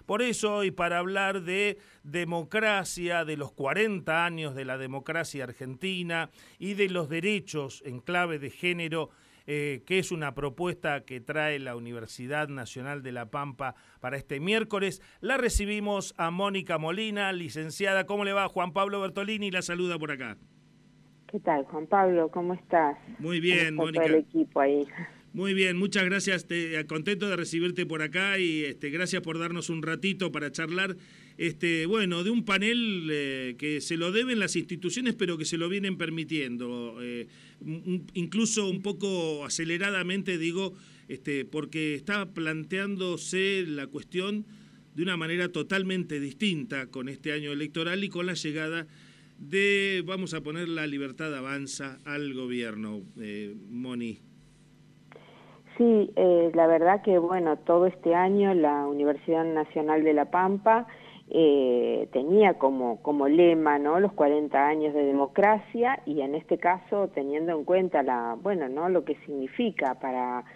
Por eso, y para hablar de democracia, de los 40 años de la democracia argentina y de los derechos en clave de género, que es una propuesta que trae la Universidad Nacional de La Pampa para este miércoles. La recibimos a Mónica Molina, licenciada. ¿Cómo le va? Juan Pablo Bertolini la saluda por acá. ¿Qué tal, Juan Pablo? ¿Cómo estás? Muy bien, ¿Cómo está Mónica. todo el equipo ahí? Muy bien, muchas gracias, contento de recibirte por acá y gracias por darnos un ratito para charlar, bueno, de un panel que se lo deben las instituciones, pero que se lo vienen permitiendo, incluso un poco aceleradamente, digo, porque está planteándose la cuestión de una manera totalmente distinta con este año electoral y con la llegada de, vamos a poner, la Libertad Avanza al gobierno, Moni. Sí, la verdad que, bueno, todo este año la Universidad Nacional de La Pampa tenía como lema, ¿no?, los 40 años de democracia, y en este caso teniendo en cuenta lo que significa para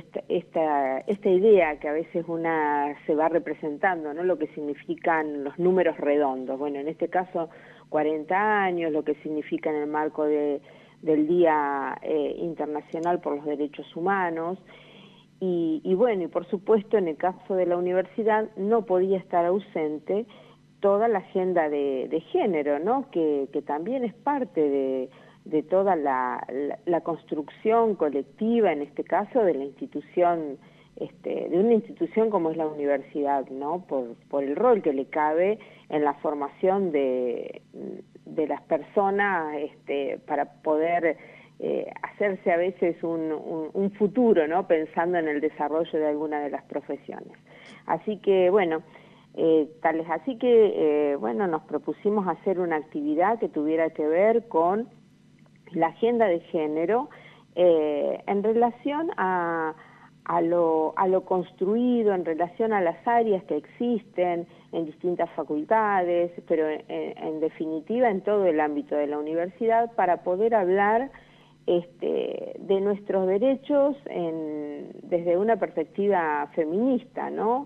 esta idea que a veces una se va representando, ¿no?, lo que significan los números redondos. Bueno, en este caso 40 años, lo que significa en el marco del Día Internacional por los Derechos Humanos, y bueno, y por supuesto en el caso de la universidad no podía estar ausente toda la agenda de género, ¿no?, que también es parte de toda la construcción colectiva, en este caso de la institución, de una institución como es la universidad, ¿no?, por el rol que le cabe en la formación de las personas, para poder hacerse a veces un futuro, ¿no?, pensando en el desarrollo de alguna de las profesiones. Así que, bueno, tal es así que, bueno, nos propusimos hacer una actividad que tuviera que ver con la agenda de género en relación a lo construido, en relación a las áreas que existen en distintas facultades, pero en definitiva en todo el ámbito de la universidad, para poder hablar de nuestros derechos desde una perspectiva feminista, ¿no?,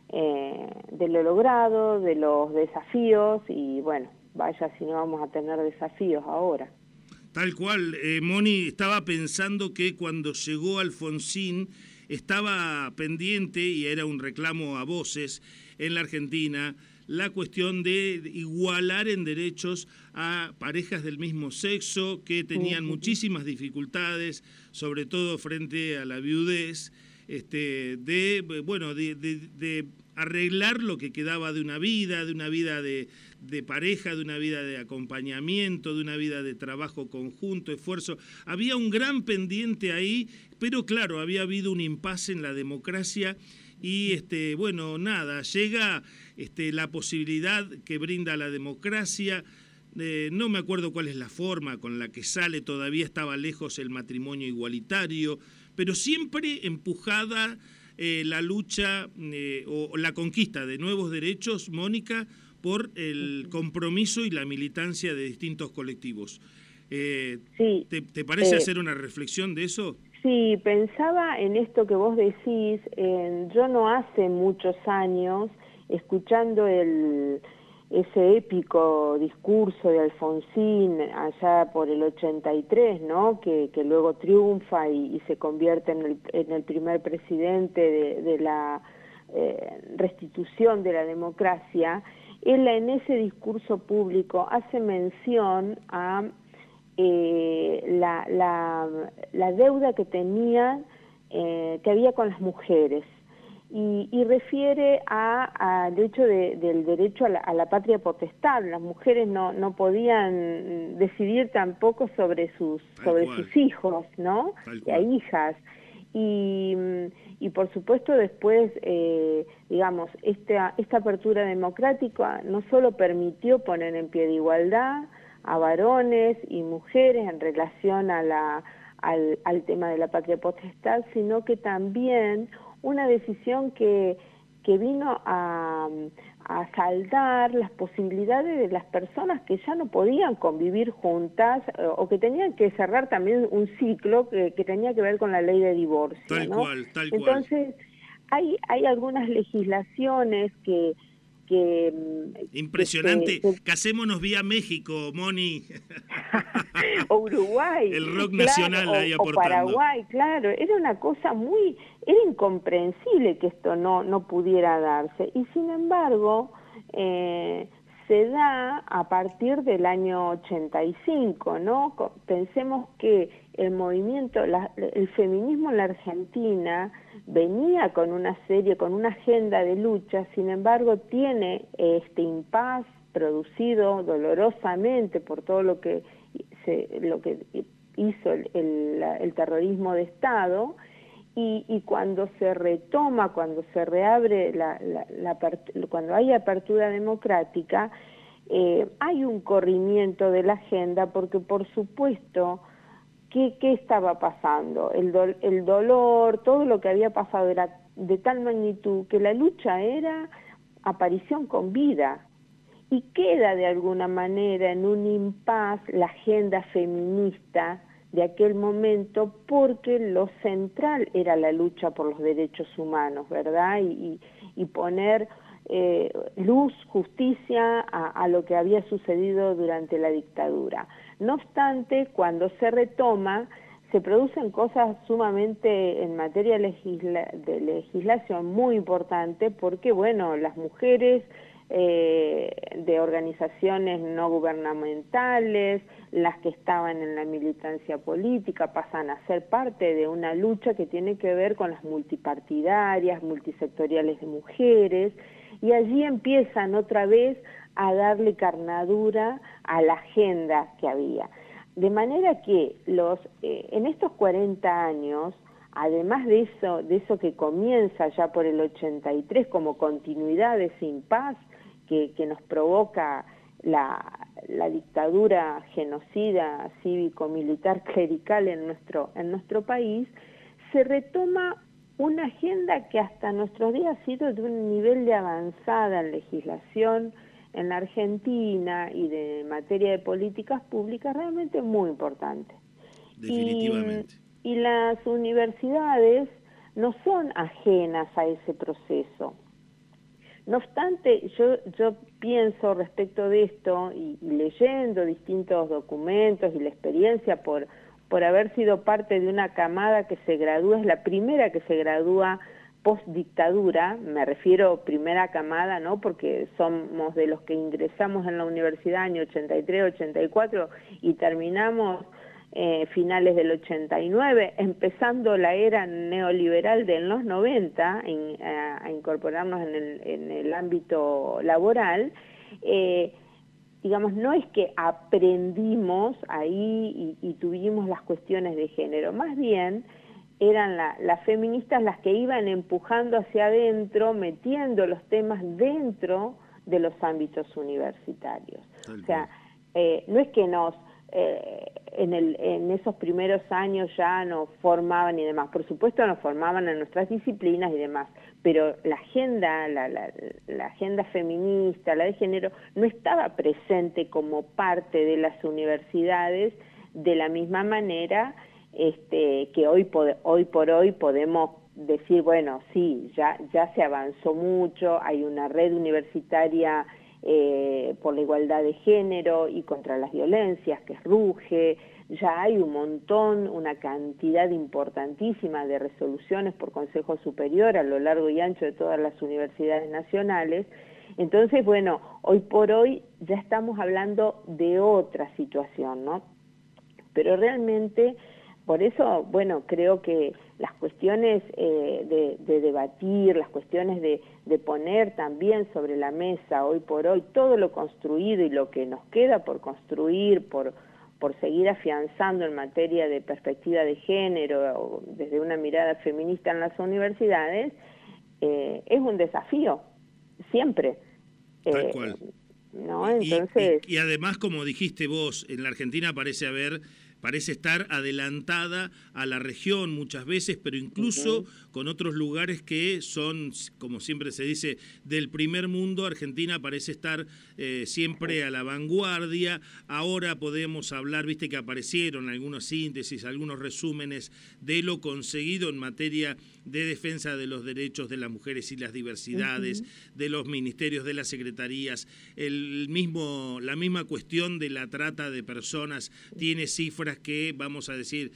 de lo logrado, de los desafíos, y bueno, vaya si no vamos a tener desafíos ahora. Tal cual, Moni, estaba pensando que cuando llegó Alfonsín estaba pendiente, y era un reclamo a voces en la Argentina, la cuestión de igualar en derechos a parejas del mismo sexo que tenían muchísimas dificultades, sobre todo frente a la viudez, de arreglar lo que quedaba de una vida de pareja, de una vida de acompañamiento, de una vida de trabajo conjunto, esfuerzo. Había un gran pendiente ahí, pero claro, había habido un impasse en la democracia y, llega la posibilidad que brinda la democracia. No me acuerdo cuál es la forma con la que sale, todavía estaba lejos el matrimonio igualitario, pero siempre empujada la lucha o la conquista de nuevos derechos, Mónica, por el compromiso y la militancia de distintos colectivos. Sí, ¿Te parece hacer una reflexión de eso? Sí, pensaba en esto que vos decís. Yo no hace muchos años, escuchando ese épico discurso de Alfonsín allá por el 83, ¿no?, que luego triunfa y se convierte en el primer presidente de la restitución de la democracia. Él en ese discurso público hace mención a la deuda que que había con las mujeres, y refiere al hecho del derecho a la patria potestad. Las mujeres no podían decidir tampoco sobre sus hijos, ¿no?, y hijas. Y por supuesto después, esta apertura democrática no solo permitió poner en pie de igualdad a varones y mujeres en relación al tema de la patria potestad, sino que también una decisión que vino a saldar las posibilidades de las personas que ya no podían convivir juntas, o que tenían que cerrar también un ciclo que tenía que ver con la ley de divorcio, tal ¿no? cual. Entonces, hay algunas legislaciones que impresionante. Casémonos vía México, Moni. O Uruguay. El rock nacional, claro, ahí aportando. O Paraguay, claro. Era una cosa era incomprensible que esto no pudiera darse. Y sin embargo, se da a partir del año 85, ¿no? Pensemos que el movimiento, el feminismo en la Argentina venía con una agenda de lucha, sin embargo tiene este impas producido dolorosamente por todo lo que hizo el terrorismo de Estado, y cuando se retoma, cuando se reabre, cuando hay apertura democrática, hay un corrimiento de la agenda, porque por supuesto, ¿qué estaba pasando? El dolor, todo lo que había pasado era de tal magnitud que la lucha era aparición con vida, y queda de alguna manera en un impas la agenda feminista de aquel momento, porque lo central era la lucha por los derechos humanos, ¿verdad? Y poner luz, justicia a lo que había sucedido durante la dictadura. No obstante, cuando se retoma, se producen cosas sumamente en materia de legislación muy importantes, porque, bueno, las mujeres de organizaciones no gubernamentales, las que estaban en la militancia política, pasan a ser parte de una lucha que tiene que ver con las multipartidarias, multisectoriales de mujeres, y allí empiezan otra vez a darle carnadura a la agenda que había. De manera que en estos 40 años, además de eso que comienza ya por el 83 como continuidad de ese impas que nos provoca la dictadura genocida cívico-militar clerical en nuestro país, se retoma una agenda que hasta nuestros días ha sido de un nivel de avanzada en legislación en la Argentina y de materia de políticas públicas realmente muy importante. Definitivamente. Y las universidades no son ajenas a ese proceso. No obstante, yo pienso respecto de esto, y leyendo distintos documentos y la experiencia por haber sido parte de una camada que se gradúa, es la primera que se gradúa post-dictadura, me refiero primera camada, ¿no? Porque somos de los que ingresamos en la universidad año 83, 84 y terminamos finales del 89, empezando la era neoliberal de los 90, a incorporarnos en el ámbito laboral. Digamos, no es que aprendimos ahí y tuvimos las cuestiones de género, más bien eran las feministas las que iban empujando hacia adentro, metiendo los temas dentro de los ámbitos universitarios. O sea, no es que en esos primeros años ya nos formaban y demás, por supuesto nos formaban en nuestras disciplinas y demás, pero la agenda feminista, la de género, no estaba presente como parte de las universidades de la misma manera que hoy por hoy podemos decir, bueno, sí, ya se avanzó mucho, hay una red universitaria por la igualdad de género y contra las violencias, que es RUGE, ya hay una cantidad importantísima de resoluciones por Consejo Superior a lo largo y ancho de todas las universidades nacionales. Entonces, bueno, hoy por hoy ya estamos hablando de otra situación, ¿no? Pero realmente, por eso, bueno, creo que las cuestiones de debatir, las cuestiones de poner también sobre la mesa hoy por hoy todo lo construido y lo que nos queda por construir, por seguir afianzando en materia de perspectiva de género, desde una mirada feminista en las universidades, es un desafío, siempre. Tal cual. ¿No? Entonces... y además, como dijiste vos, en la Argentina parece haber parece estar adelantada a la región muchas veces, pero incluso con otros lugares que son, como siempre se dice, del primer mundo. Argentina parece estar siempre a la vanguardia. Ahora podemos hablar, viste que aparecieron algunas síntesis, algunos resúmenes de lo conseguido en materia de defensa de los derechos de las mujeres y las diversidades, de los ministerios, de las secretarías. La misma cuestión de la trata de personas tiene cifras que, vamos a decir,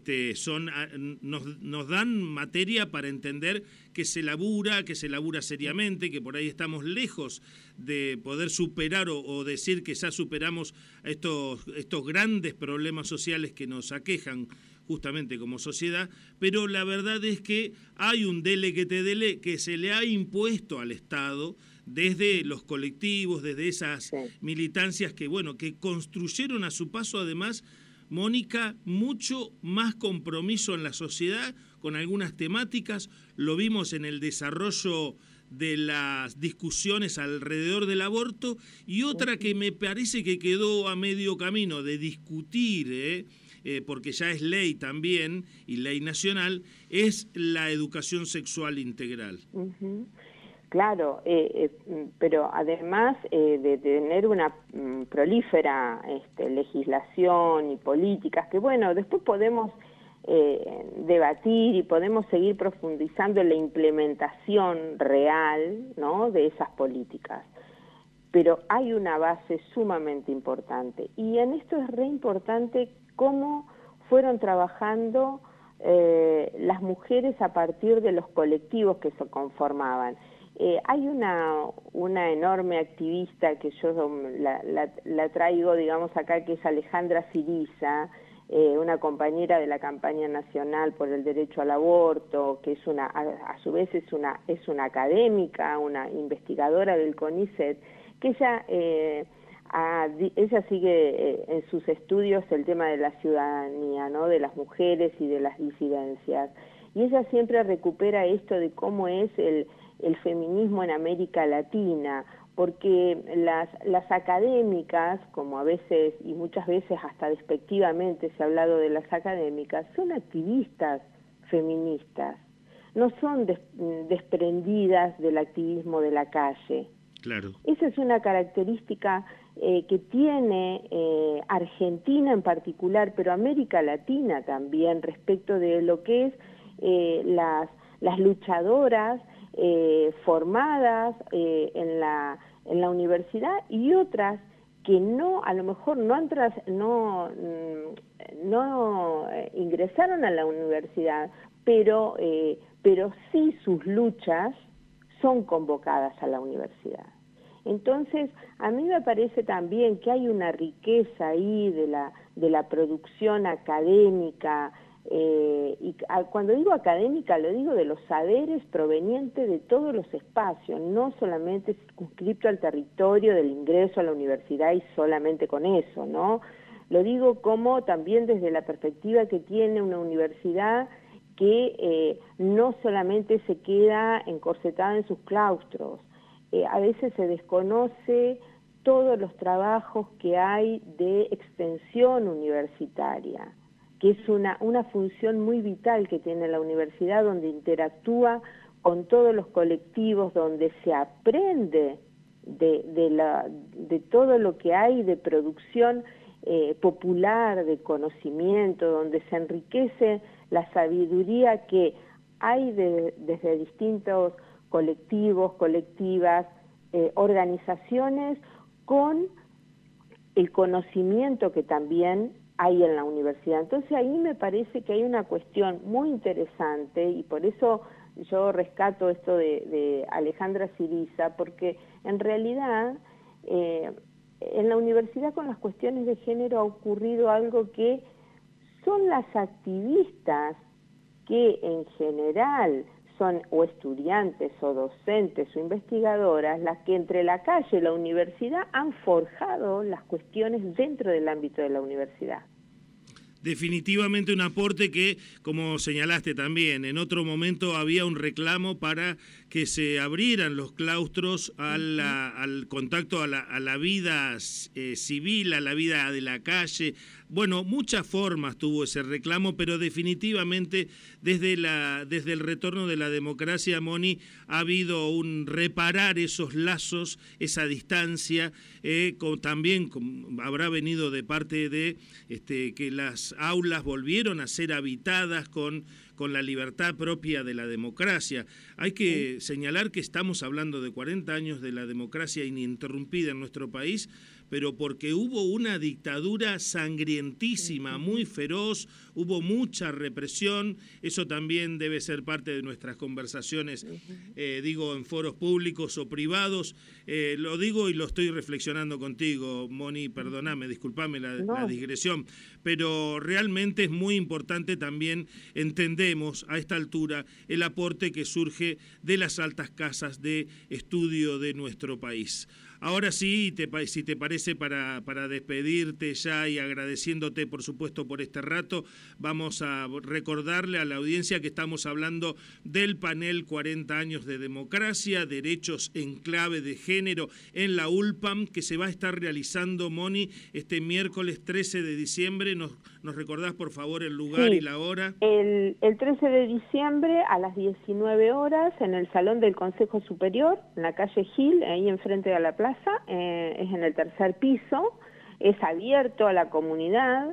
nos dan materia para entender que se labura seriamente, que por ahí estamos lejos de poder superar o decir que ya superamos estos grandes problemas sociales que nos aquejan justamente como sociedad, pero la verdad es que hay un dele que te dele que se le ha impuesto al Estado desde los colectivos, desde esas militancias que construyeron a su paso, además, Mónica, mucho más compromiso en la sociedad con algunas temáticas. Lo vimos en el desarrollo de las discusiones alrededor del aborto, y otra que me parece que quedó a medio camino de discutir, porque ya es ley también, y ley nacional, es la educación sexual integral. Claro, pero además de tener una prolífera legislación y políticas, que después podemos debatir y podemos seguir profundizando en la implementación real, ¿no?, de esas políticas. Pero hay una base sumamente importante, y en esto es re importante cómo fueron trabajando las mujeres a partir de los colectivos que se conformaban. Hay una enorme activista que yo la traigo, digamos, acá, que es Alejandra Siriza, una compañera de la campaña nacional por el derecho al aborto, que es a su vez es una académica, una investigadora del CONICET, que ella sigue en sus estudios el tema de la ciudadanía, ¿no?, de las mujeres y de las disidencias, y ella siempre recupera esto de cómo es el feminismo en América Latina, porque las académicas, como a veces y muchas veces hasta despectivamente se ha hablado de las académicas, son activistas feministas, no son desprendidas del activismo de la calle. Claro. Esa es una característica que tiene Argentina en particular, pero América Latina también, respecto de lo que es las luchadoras formadas en la universidad, y otras que a lo mejor no ingresaron a la universidad, pero sí sus luchas son convocadas a la universidad. Entonces, a mí me parece también que hay una riqueza ahí de la producción académica, y cuando digo académica lo digo de los saberes provenientes de todos los espacios, no solamente circunscripto al territorio del ingreso a la universidad y solamente con eso, ¿no? Lo digo como también desde la perspectiva que tiene una universidad que no solamente se queda encorsetada en sus claustros, a veces se desconoce todos los trabajos que hay de extensión universitaria, que es una función muy vital que tiene la universidad, donde interactúa con todos los colectivos, donde se aprende de todo lo que hay de producción popular, de conocimiento, donde se enriquece la sabiduría que hay desde distintos colectivos, colectivas, organizaciones, con el conocimiento que también hay en la universidad. Entonces ahí me parece que hay una cuestión muy interesante, y por eso yo rescato esto de Alejandra Siriza, porque en realidad en la universidad con las cuestiones de género ha ocurrido algo que son las activistas que en general son o estudiantes o docentes o investigadoras las que entre la calle y la universidad han forjado las cuestiones dentro del ámbito de la universidad. Definitivamente un aporte que, como señalaste también, en otro momento había un reclamo para que se abrieran los claustros al contacto a la vida civil, a la vida de la calle. Bueno, muchas formas tuvo ese reclamo, pero definitivamente desde el retorno de la democracia, Moni, ha habido un reparar esos lazos, esa distancia, también habrá venido de parte de que las aulas volvieron a ser habitadas con la libertad propia de la democracia. Hay que señalar que estamos hablando de 40 años de la democracia ininterrumpida en nuestro país, pero porque hubo una dictadura sangrientísima, muy feroz, hubo mucha represión, eso también debe ser parte de nuestras conversaciones, digo, en foros públicos o privados, lo digo y lo estoy reflexionando contigo, Moni, perdóname, discúlpame la digresión, pero realmente es muy importante también, entendemos a esta altura, el aporte que surge de las altas casas de estudio de nuestro país. Ahora sí, si te parece, para despedirte ya y agradeciéndote, por supuesto, por este rato, vamos a recordarle a la audiencia que estamos hablando del panel 40 años de democracia, derechos en clave de género en la ULPAM, que se va a estar realizando, Moni, este miércoles 13 de diciembre. ¿Nos recordás, por favor, el lugar y la hora? El 13 de diciembre a las 19 horas en el Salón del Consejo Superior, en la calle Gil, ahí enfrente de la plaza. Es en el tercer piso, es abierto a la comunidad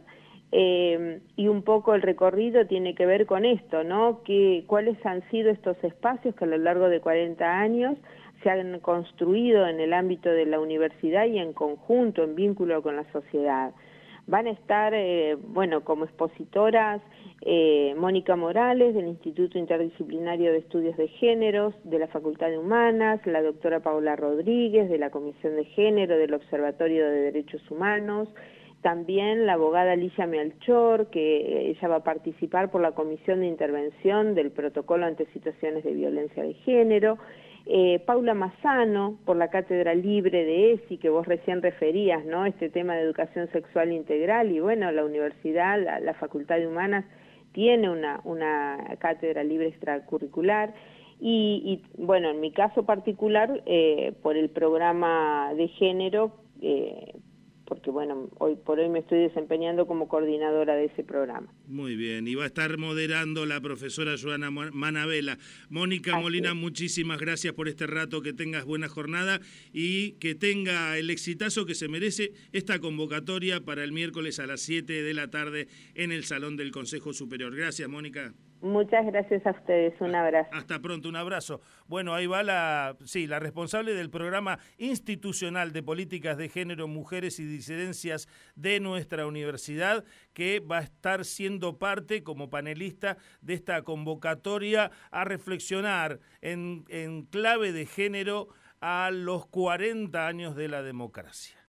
y un poco el recorrido tiene que ver con esto, ¿no? ¿Cuáles han sido estos espacios que a lo largo de 40 años se han construido en el ámbito de la universidad y en conjunto, en vínculo con la sociedad? Van a estar, como expositoras, Mónica Morales, del Instituto Interdisciplinario de Estudios de Géneros, de la Facultad de Humanas, la doctora Paula Rodríguez, de la Comisión de Género, del Observatorio de Derechos Humanos, también la abogada Alicia Melchor, que ella va a participar por la Comisión de Intervención del Protocolo ante Situaciones de Violencia de Género, Paula Mazzano, por la Cátedra Libre de ESI, que vos recién referías, ¿no? Este tema de educación sexual integral, y bueno, la universidad, la Facultad de Humanas, tiene una cátedra libre extracurricular, y bueno, en mi caso particular, por el programa de género, porque bueno, hoy por hoy me estoy desempeñando como coordinadora de ese programa. Muy bien, y va a estar moderando la profesora Joana Manabela. Mónica Molina, muchísimas gracias por este rato, que tengas buena jornada y que tenga el exitazo que se merece esta convocatoria para el miércoles a las 7 de la tarde en el Salón del Consejo Superior. Gracias, Mónica. Muchas gracias a ustedes, un abrazo. Hasta pronto, un abrazo. Bueno, ahí va la responsable del programa institucional de políticas de género, mujeres y disidencias de nuestra universidad, que va a estar siendo parte como panelista de esta convocatoria a reflexionar en clave de género a los 40 años de la democracia.